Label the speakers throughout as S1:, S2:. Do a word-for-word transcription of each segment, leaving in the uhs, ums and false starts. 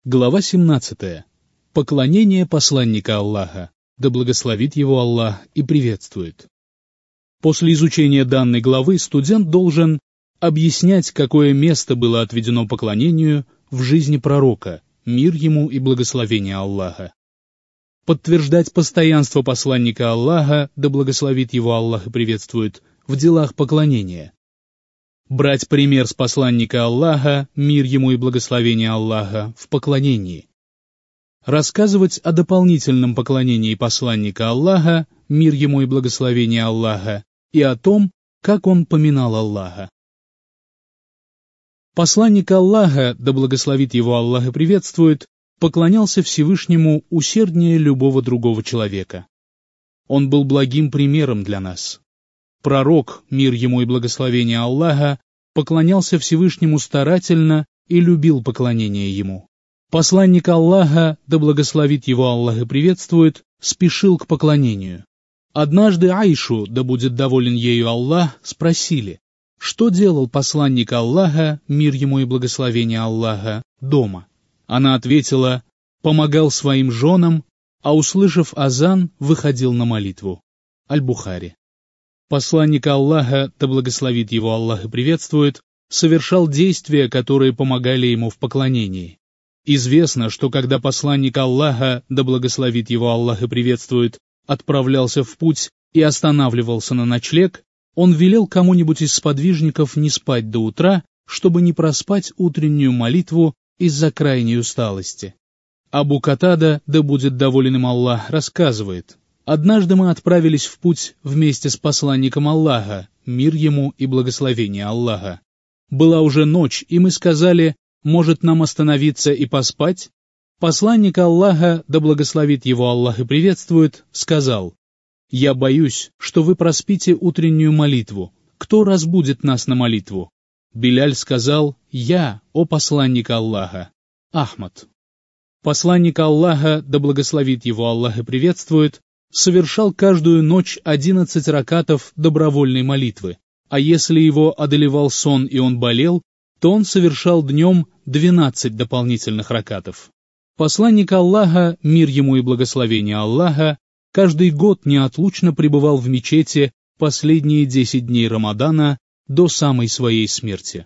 S1: Глава семнадцатая. Поклонение посланника Аллаха, да благословит его Аллах и приветствует. После изучения данной главы студент должен объяснять, какое место было отведено поклонению в жизни пророка, мир ему и благословение Аллаха. Подтверждать постоянство посланника Аллаха, да благословит его Аллах и приветствует, в делах поклонения. Брать пример с посланника Аллаха, мир ему и благословение Аллаха, в поклонении. Рассказывать о дополнительном поклонении посланника Аллаха, мир ему и благословение Аллаха, и о том, как он поминал Аллаха. Посланник Аллаха, да благословит его Аллах и приветствует, поклонялся Всевышнему усерднее любого другого человека. Он был благим примером для нас. Пророк, мир ему и благословение Аллаха, поклонялся Всевышнему старательно и любил поклонение ему. Посланник Аллаха, да благословит его Аллах и приветствует, спешил к поклонению. Однажды Айшу, да будет доволен ею Аллах, спросили, что делал посланник Аллаха, мир ему и благословение Аллаха, дома. Она ответила, помогал своим женам, а услышав азан, выходил на молитву. Аль-Бухари. Посланник Аллаха, да благословит его Аллах и приветствует, совершал действия, которые помогали ему в поклонении. Известно, что когда посланник Аллаха, да благословит его Аллах и приветствует, отправлялся в путь и останавливался на ночлег, он велел кому-нибудь из сподвижников не спать до утра, чтобы не проспать утреннюю молитву из-за крайней усталости. Абу Катада, да будет доволен им Аллах, рассказывает, «Однажды мы отправились в путь вместе с посланником Аллаха, мир ему и благословение Аллаха. Была уже ночь, и мы сказали, может нам остановиться и поспать? Посланник Аллаха, да благословит его Аллах и приветствует, сказал, «Я боюсь, что вы проспите утреннюю молитву. Кто разбудит нас на молитву?» Биляль сказал, «Я, о посланник Аллаха». Ахмад. Посланник Аллаха, да благословит его Аллах и приветствует, совершал каждую ночь одиннадцать ракатов добровольной молитвы, а если его одолевал сон и он болел, то он совершал днем двенадцать дополнительных ракатов. Посланник Аллаха, мир ему и благословение Аллаха, каждый год неотлучно пребывал в мечети последние десять дней Рамадана до самой своей смерти.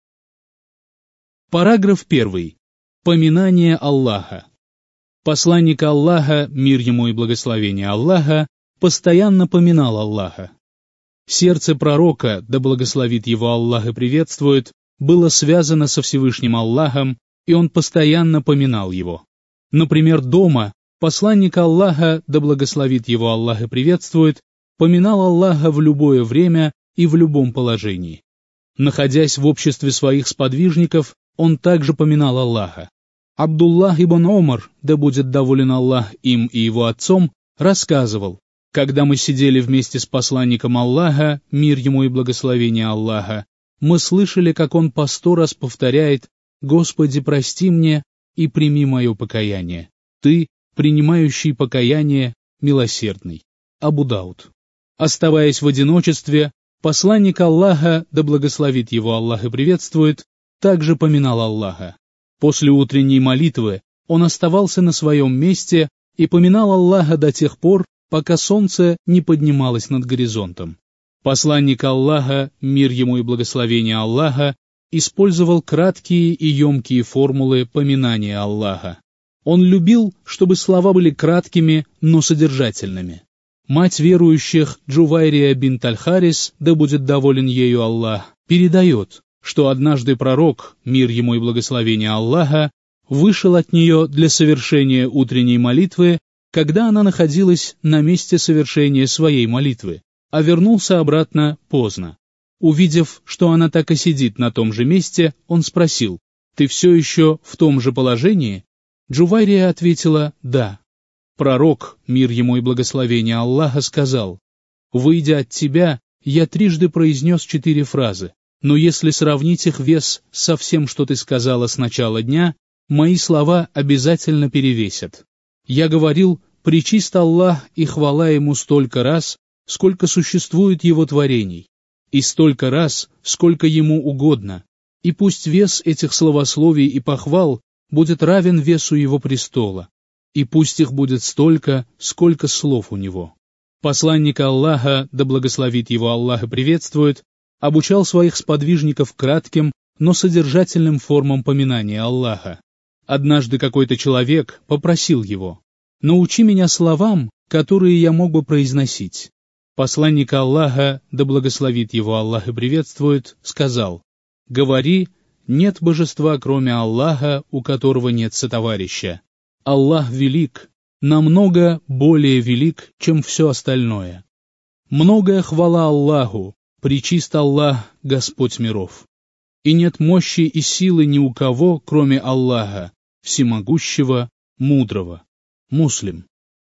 S1: Параграф первый. Поминание Аллаха. Посланник Аллаха, мир ему и благословение Аллаха, постоянно поминал Аллаха. Сердце пророка, да благословит его Аллах и приветствует, было связано со Всевышним Аллахом, и он постоянно поминал его. Например, дома посланник Аллаха, да благословит его Аллах и приветствует, поминал Аллаха в любое время и в любом положении. Находясь в обществе своих сподвижников, он также поминал Аллаха. Абдуллах ибн Омар, да будет доволен Аллах им и его отцом, рассказывал, когда мы сидели вместе с посланником Аллаха, мир ему и благословение Аллаха, мы слышали, как он по сто раз повторяет «Господи, прости мне и прими мое покаяние. Ты, принимающий покаяние, милосердный». Абу Дауд. Оставаясь в одиночестве, посланник Аллаха, да благословит его Аллах и приветствует, также поминал Аллаха. После утренней молитвы он оставался на своем месте и поминал Аллаха до тех пор, пока солнце не поднималось над горизонтом. Посланник Аллаха, мир ему и благословение Аллаха, использовал краткие и емкие формулы поминания Аллаха. Он любил, чтобы слова были краткими, но содержательными. Мать верующих Джувайрия бинт Аль-Харис, да будет доволен ею Аллах, передает, что однажды пророк, мир ему и благословение Аллаха, вышел от нее для совершения утренней молитвы, когда она находилась на месте совершения своей молитвы, а вернулся обратно поздно. Увидев, что она так и сидит на том же месте, он спросил, «Ты все еще в том же положении?» Джувайрия ответила, «Да». Пророк, мир ему и благословение Аллаха, сказал, «Выйдя от тебя, я трижды произнес четыре фразы. Но если сравнить их вес со всем, что ты сказала с начала дня, мои слова обязательно перевесят. Я говорил, пречист Аллах и хвала ему столько раз, сколько существует его творений, и столько раз, сколько ему угодно, и пусть вес этих словословий и похвал будет равен весу его престола, и пусть их будет столько, сколько слов у него. Посланник Аллаха, да благословит его Аллах и приветствует, обучал своих сподвижников кратким, но содержательным формам поминания Аллаха. Однажды какой-то человек попросил его: «Научи меня словам, которые я мог бы произносить». Посланник Аллаха, да благословит его Аллах и приветствует, сказал: «Говори, нет божества, кроме Аллаха, у которого нет сотоварища. Аллах велик, намного более велик, чем все остальное. Многое хвала Аллаху, пречист Аллах, Господь миров. И нет мощи и силы ни у кого, кроме Аллаха, всемогущего, мудрого». Муслим.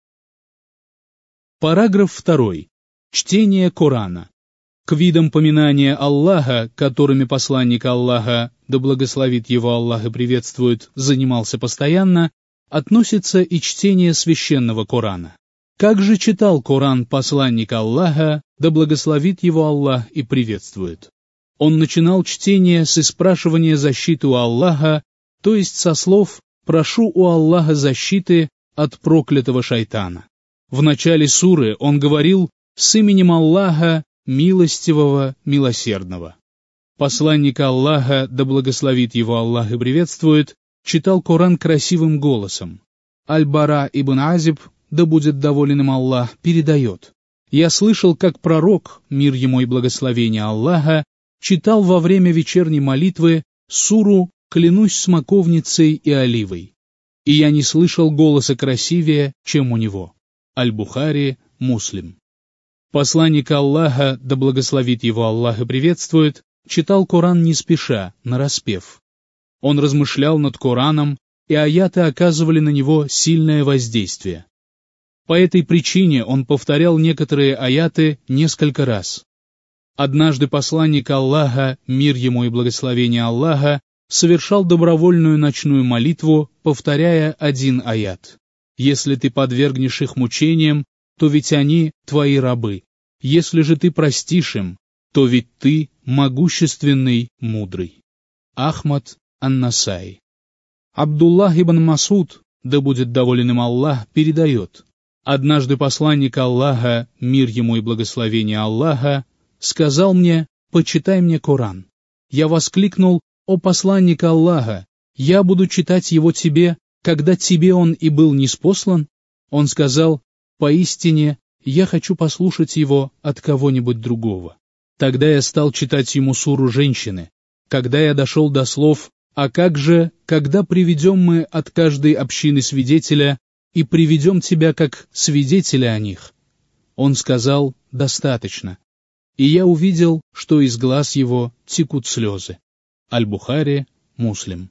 S1: Параграф второй. Чтение Корана. К видам поминания Аллаха, которыми посланник Аллаха, да благословит его Аллах и приветствует, занимался постоянно, относится и чтение священного Корана. Как же читал Коран посланник Аллаха, да благословит его Аллах и приветствует? Он начинал чтение с испрашивания защиты у Аллаха, то есть со слов «прошу у Аллаха защиты от проклятого шайтана». В начале суры он говорил «с именем Аллаха, милостивого, милосердного». Посланник Аллаха, да благословит его Аллах и приветствует, читал Коран красивым голосом. Аль-Бара ибн Азиб, да будет доволен им Аллах, передает: «Я слышал, как пророк, мир ему и благословение Аллаха, читал во время вечерней молитвы суру «Клянусь смоковницей и оливой», и я не слышал голоса красивее, чем у него». Аль-Бухари, Муслим. Посланник Аллаха, да благословит его Аллах и приветствует, читал Коран не спеша, нараспев. Он размышлял над Кораном, и аяты оказывали на него сильное воздействие. По этой причине он повторял некоторые аяты несколько раз. Однажды посланник Аллаха, мир ему и благословение Аллаха, совершал добровольную ночную молитву, повторяя один аят. «Если ты подвергнешь их мучениям, то ведь они твои рабы. Если же ты простишь им, то ведь ты могущественный, мудрый». Ахмад ан-Насаи. Абдуллах ибн Масуд, да будет доволен им Аллах, передает: «Однажды посланник Аллаха, мир ему и благословение Аллаха, сказал мне: почитай мне Коран. Я воскликнул: о посланник Аллаха, я буду читать его тебе, когда тебе он и был ниспослан?» Он сказал: поистине, я хочу послушать его от кого-нибудь другого. Тогда я стал читать ему суру женщины. Когда я дошел до слов «А как же, когда приведем мы от каждой общины свидетеля и приведем тебя как свидетеля о них?» Он сказал: достаточно. И я увидел, что из глаз его текут слезы. Аль-Бухари, Муслим.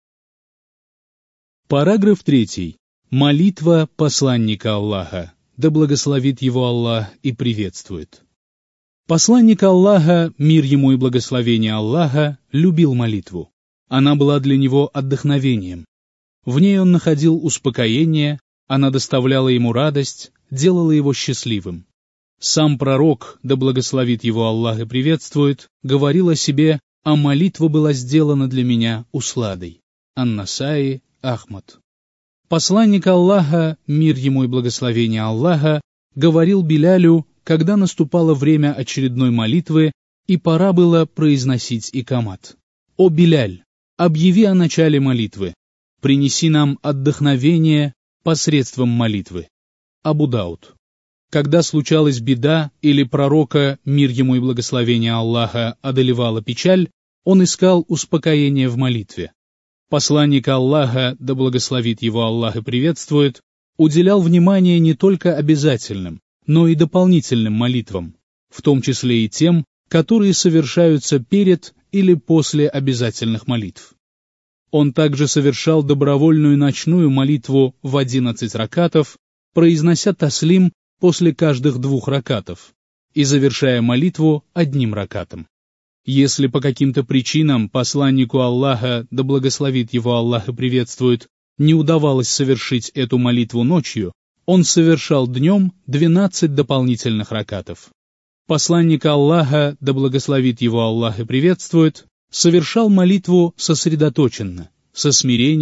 S1: Параграф третий. Молитва посланника Аллаха, да благословит его Аллах и приветствует. Посланник Аллаха, мир ему и благословение Аллаха, любил молитву. Она была для него отдохновением. В ней он находил успокоение, она доставляла ему радость, делала его счастливым. Сам пророк, да благословит его Аллах и приветствует, говорил о себе: «А молитва была сделана для меня усладой». Ан-Насаи, Ахмад. Посланник Аллаха, мир ему и благословение Аллаха, говорил Билялю, когда наступало время очередной молитвы и пора было произносить икамат: «О Биляль, объяви о начале молитвы, принеси нам отдохновение посредством молитвы». Абу Дауд. Когда случалась беда или пророка, мир ему и благословение Аллаха, одолевала печаль, он искал успокоение в молитве. Посланник Аллаха, да благословит его Аллах и приветствует, уделял внимание не только обязательным, но и дополнительным молитвам, в том числе и тем, которые совершаются перед или после обязательных молитв. Он также совершал добровольную ночную молитву в одиннадцать ракатов, произнося таслим после каждых двух ракатов и завершая молитву одним ракатом. Если по каким-то причинам посланнику Аллаха, да благословит его Аллах и приветствует, не удавалось совершить эту молитву ночью, он совершал днем двенадцать дополнительных ракатов. Посланник Аллаха, да благословит его Аллах и приветствует, совершал молитву сосредоточенно, со смирением,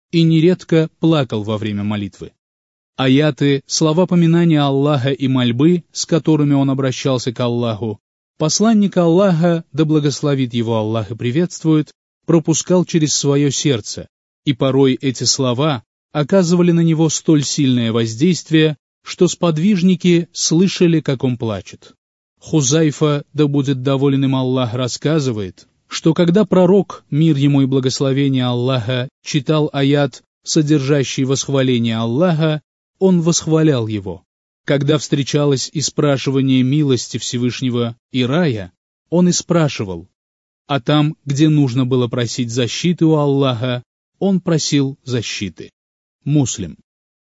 S1: и нередко плакал во время молитвы. Аяты, слова поминания Аллаха и мольбы, с которыми он обращался к Аллаху, посланник Аллаха, да благословит его Аллах и приветствует, пропускал через свое сердце, и порой эти слова оказывали на него столь сильное воздействие, что сподвижники слышали, как он плачет. Хузайфа, да будет доволен им Аллах, рассказывает, что когда пророк, мир ему и благословение Аллаха, читал аят, содержащий восхваление Аллаха, он восхвалял его. Когда встречалось и спрашивание милости Всевышнего и рая, он и спрашивал, а там, где нужно было просить защиты у Аллаха, он просил защиты. Муслим.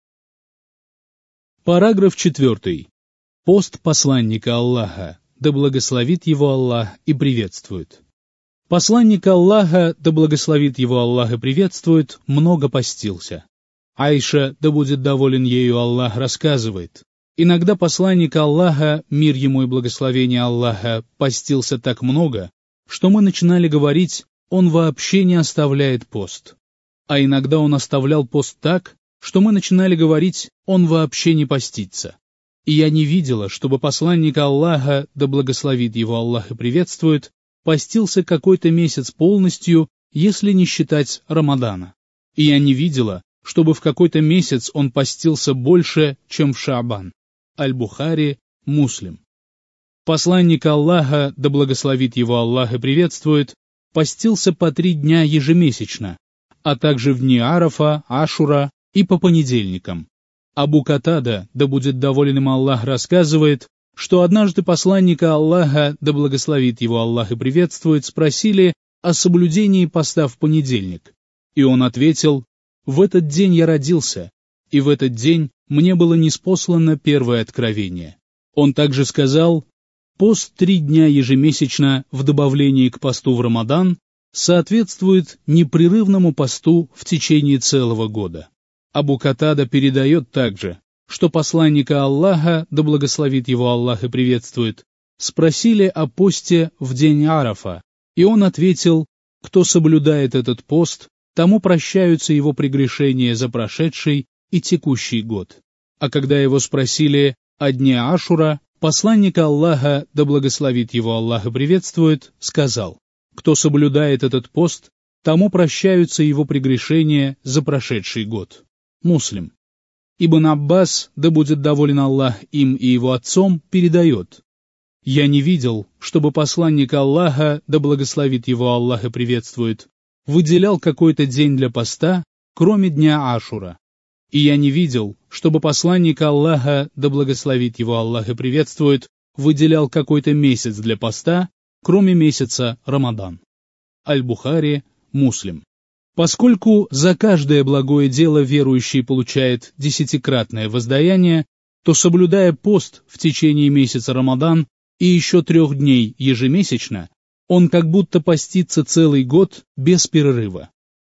S1: Параграф четвертый. Пост посланника Аллаха, да благословит его Аллах и приветствует. Посланник Аллаха, да благословит его Аллах и приветствует, много постился. Айша, да будет доволен ею Аллах, рассказывает, иногда посланник Аллаха, мир ему и благословение Аллаха, постился так много, что мы начинали говорить, он вообще не оставляет пост. А иногда он оставлял пост так, что мы начинали говорить, он вообще не постится. И я не видела, чтобы посланник Аллаха, да благословит его Аллах и приветствует, постился какой-то месяц полностью, если не считать Рамадана. И я не видела, чтобы в какой-то месяц он постился больше, чем в Шаабан. Аль-Бухари, Муслим. Посланник Аллаха, да благословит его Аллах и приветствует, постился по три дня ежемесячно, а также в дни Арафа, Ашура и по понедельникам. Абу Катада, да будет доволен им Аллах, рассказывает, что однажды посланника Аллаха, да благословит его Аллах и приветствует, спросили о соблюдении поста в понедельник. И он ответил, «В этот день я родился, и в этот день мне было ниспослано первое откровение». Он также сказал, «Пост три дня ежемесячно в добавлении к посту в Рамадан соответствует непрерывному посту в течение целого года». Абу Катада передает также, что посланника Аллаха, да благословит его Аллах и приветствует, спросили о посте в день Арафа, и он ответил, кто соблюдает этот пост, тому прощаются его прегрешения за прошедший и текущий год. А когда его спросили о дне Ашура, посланник Аллаха, да благословит его Аллах и приветствует, сказал, кто соблюдает этот пост, тому прощаются его прегрешения за прошедший год. Муслим. Ибн Аббас, да будет доволен Аллах им и его отцом, передает, «Я не видел, чтобы посланник Аллаха, да благословит его Аллах и приветствует, выделял какой-то день для поста, кроме дня Ашура. И я не видел, чтобы посланник Аллаха, да благословит его Аллах и приветствует, выделял какой-то месяц для поста, кроме месяца Рамадан». Аль-Бухари, Муслим. Поскольку за каждое благое дело верующий получает десятикратное воздаяние, то, соблюдая пост в течение месяца Рамадан и еще трех дней ежемесячно, он как будто постится целый год без перерыва.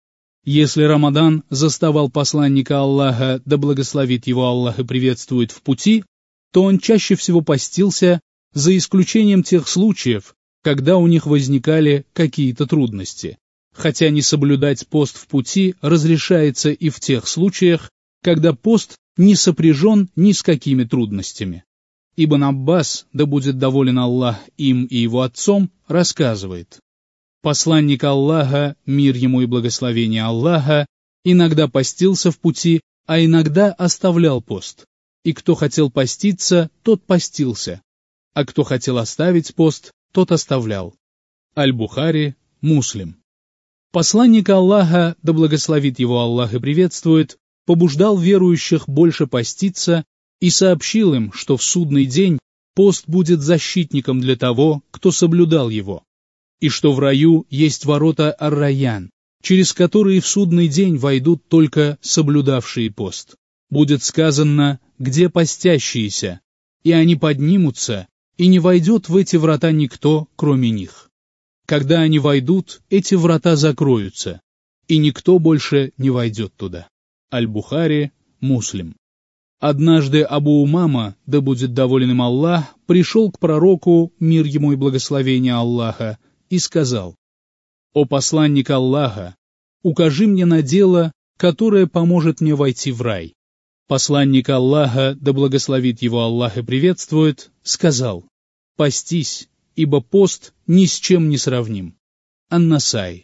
S1: Если Рамадан заставал посланника Аллаха, да благословит его Аллах и приветствует, в пути, то он чаще всего постился, за исключением тех случаев, когда у них возникали какие-то трудности. Хотя не соблюдать пост в пути разрешается и в тех случаях, когда пост не сопряжен ни с какими трудностями. Ибн Аббас, да будет доволен Аллах им и его отцом, рассказывает, посланник Аллаха, мир ему и благословение Аллаха, иногда постился в пути, а иногда оставлял пост. И кто хотел поститься, тот постился, а кто хотел оставить пост, тот оставлял. Аль-Бухари, Муслим. Посланник Аллаха, да благословит его Аллах и приветствует, побуждал верующих больше поститься и сообщил им, что в судный день пост будет защитником для того, кто соблюдал его, и что в раю есть ворота Ар-Райян, через которые в судный день войдут только соблюдавшие пост. Будет сказано, где постящиеся, и они поднимутся, и не войдет в эти врата никто, кроме них. Когда они войдут, эти врата закроются, и никто больше не войдет туда. Аль-Бухари, Муслим. Однажды Абу Умама, да будет доволен им Аллах, пришел к пророку, мир ему и благословение Аллаха, и сказал, «О посланник Аллаха, укажи мне на дело, которое поможет мне войти в рай. Посланник Аллаха, да благословит его Аллах и приветствует, сказал: «Постись, ибо пост ни с чем не сравним». Ан-Насаи.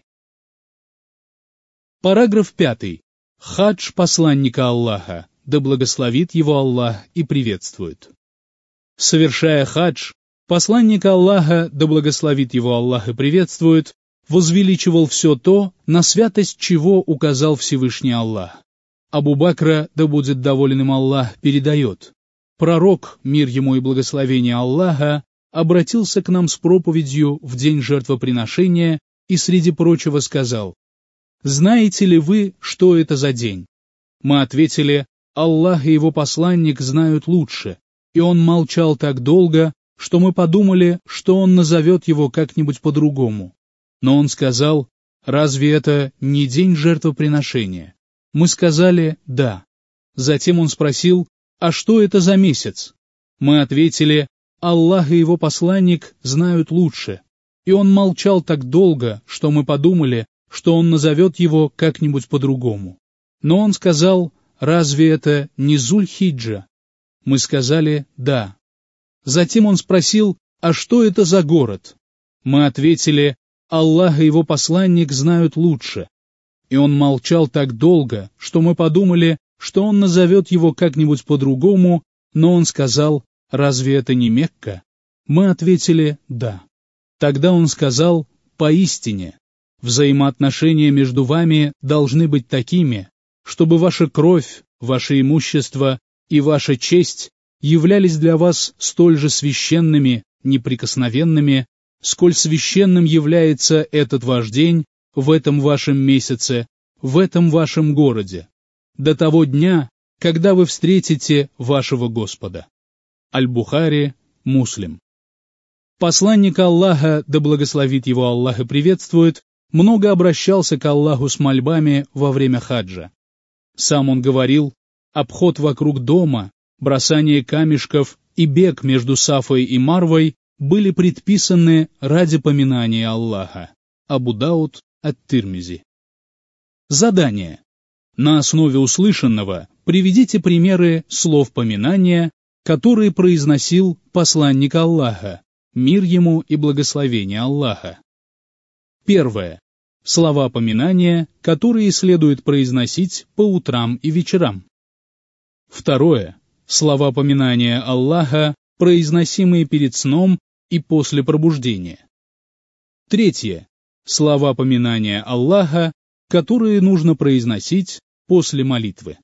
S1: Параграф пятый. Хадж посланника Аллаха, да благословит его Аллах и приветствует. Совершая хадж, посланник Аллаха, да благословит его Аллах и приветствует, возвеличивал все то, на святость чего указал Всевышний Аллах. Абу Бакра, да будет доволен им Аллах, передает: пророк, мир ему и благословение Аллаха, обратился к нам с проповедью в день жертвоприношения и среди прочего сказал: «Знаете ли вы, что это за день?» Мы ответили: «Аллах и его посланник знают лучше», и он молчал так долго, что мы подумали, что он назовет его как-нибудь по-другому. Но он сказал: «Разве это не день жертвоприношения?» Мы сказали: «Да». Затем он спросил: «А что это за месяц?» Мы ответили: «Аллах и его посланник знают лучше». И он молчал так долго, что мы подумали, что он назовет его как-нибудь по-другому. Но он сказал: «Разве это не Зуль-Хиджа?» Мы сказали: «Да». Затем он спросил: «А что это за город?» Мы ответили: «Аллах и его посланник знают лучше». И он молчал так долго, что мы подумали, что он назовет его как-нибудь по-другому, но он сказал: «Разве это не Мекка?» Мы ответили: «Да». Тогда он сказал: «Поистине, взаимоотношения между вами должны быть такими, чтобы ваша кровь, ваше имущество и ваша честь являлись для вас столь же священными, неприкосновенными, сколь священным является этот ваш день в этом вашем месяце, в этом вашем городе, до того дня, когда вы встретите вашего Господа». Аль-Бухари, Муслим. Посланник Аллаха, да благословит его Аллах и приветствует, много обращался к Аллаху с мольбами во время хаджа. Сам он говорил: обход вокруг дома, бросание камешков и бег между Сафой и Марвой были предписаны ради поминания Аллаха. Абу Дауд ат-Тирмизи. Задание. На основе услышанного приведите примеры слов поминания, которые произносил посланник Аллаха, мир ему и благословение Аллаха. Первое. Слова поминания, которые следует произносить по утрам и вечерам. Второе. Слова поминания Аллаха, произносимые перед сном и после пробуждения. Третье. Слова поминания Аллаха, которые нужно произносить после молитвы.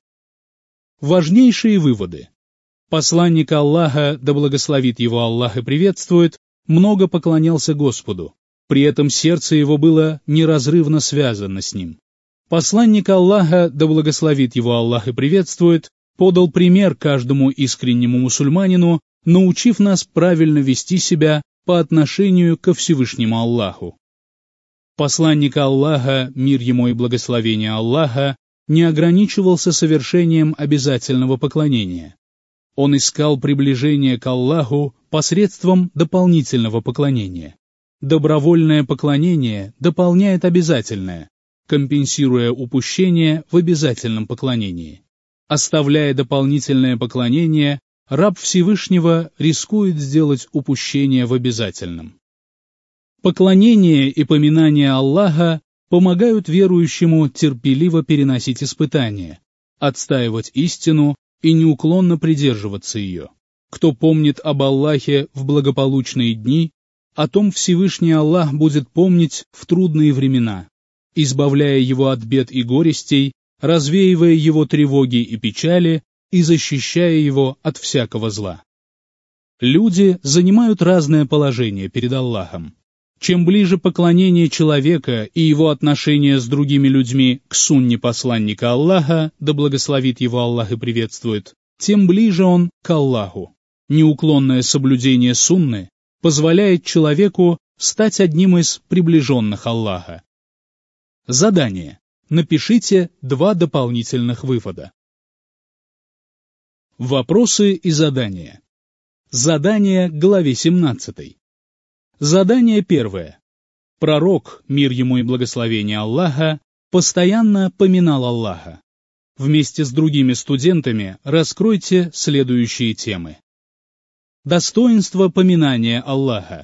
S1: Важнейшие выводы. Посланник Аллаха, да благословит его Аллах и приветствует, много поклонялся Господу, при этом сердце его было неразрывно связано с ним. Посланник Аллаха, да благословит его Аллах и приветствует, подал пример каждому искреннему мусульманину, научив нас правильно вести себя по отношению ко Всевышнему Аллаху. Посланник Аллаха, мир ему и благословение Аллаха, не ограничивался совершением обязательного поклонения. Он искал приближение к Аллаху посредством дополнительного поклонения. Добровольное поклонение дополняет обязательное, компенсируя упущение в обязательном поклонении. Оставляя дополнительное поклонение, раб Всевышнего рискует сделать упущение в обязательном. Поклонение и поминание Аллаха помогают верующему терпеливо переносить испытания, отстаивать истину и неуклонно придерживаться ее. Кто помнит об Аллахе в благополучные дни, о том Всевышний Аллах будет помнить в трудные времена, избавляя его от бед и горестей, развеивая его тревоги и печали и защищая его от всякого зла. Люди занимают разное положение перед Аллахом. Чем ближе поклонение человека и его отношения с другими людьми к сунне посланника Аллаха, да благословит его Аллах и приветствует, тем ближе он к Аллаху. Неуклонное соблюдение сунны позволяет человеку стать одним из приближенных Аллаха. Задание. Напишите два дополнительных вывода. Вопросы и задания. Задание к главе семнадцатой. Задание первое. Пророк, мир ему и благословение Аллаха, постоянно поминал Аллаха. Вместе с другими студентами раскройте следующие темы. Достоинство поминания Аллаха.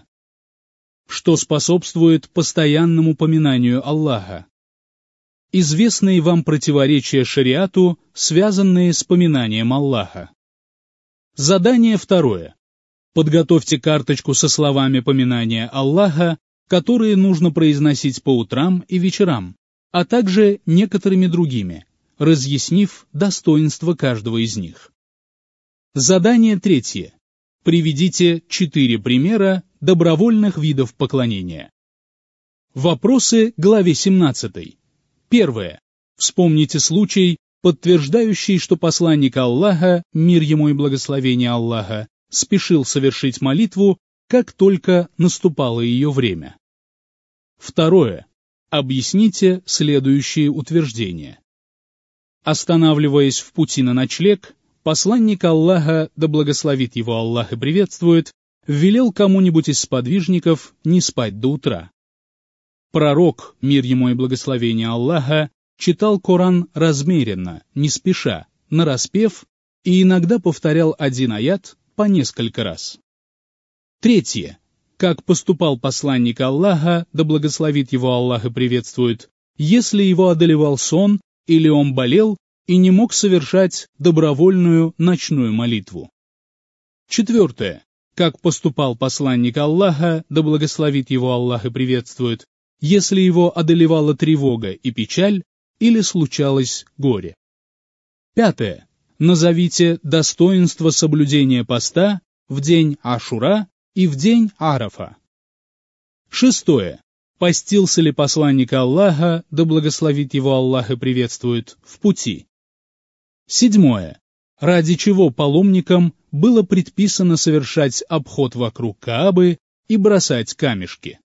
S1: Что способствует постоянному поминанию Аллаха? Известные вам противоречия шариату, связанные с поминанием Аллаха. Задание второе. Подготовьте карточку со словами поминания Аллаха, которые нужно произносить по утрам и вечерам, а также некоторыми другими, разъяснив достоинство каждого из них. Задание третье. Приведите четыре примера добровольных видов поклонения. Вопросы к главе семнадцатой. Первое. Вспомните случай, подтверждающий, что посланник Аллаха, мир ему и благословение Аллаха, спешил совершить молитву, как только наступало ее время. Второе. Объясните следующие утверждения. Останавливаясь в пути на ночлег, посланник Аллаха, да благословит его Аллах и приветствует, велел кому-нибудь из сподвижников не спать до утра. Пророк, мир ему и благословение Аллаха, читал Коран размеренно, не спеша, нараспев, и иногда повторял один аят по несколько раз. Третье. Как поступал посланник Аллаха, да благословит его Аллах и приветствует, если его одолевал сон или он болел и не мог совершать добровольную ночную молитву. Четвертое. Как поступал посланник Аллаха, да благословит его Аллах и приветствует, если его одолевала тревога и печаль или случалось горе. Пятое. Назовите достоинство соблюдения поста в день Ашура и в день Арафа. Шестое. Постился ли посланник Аллаха, да благословит его Аллах и приветствует, в пути? Седьмое. Ради чего паломникам было предписано совершать обход вокруг Каабы и бросать камешки?